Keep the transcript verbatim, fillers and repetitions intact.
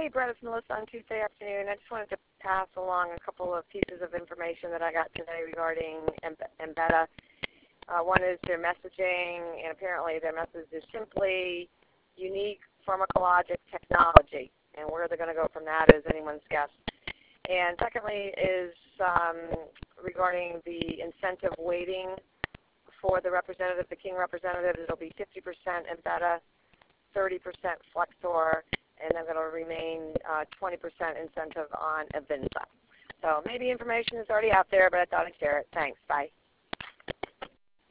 hey, Brett, it's Melissa on Tuesday afternoon. I just wanted to pass along a couple of pieces of information that I got today regarding Embedda. Uh, one is their messaging, and apparently their message is simply unique pharmacologic technology, and where they're going to go from that is anyone's guess. And secondly is um, regarding the incentive weighting for the representative, the King representative. It'll be fifty percent Embedda, thirty percent Flexor, and then going to remain uh, twenty percent incentive on Avinza. So maybe information is already out there, but I thought I'd share it. Thanks. Bye.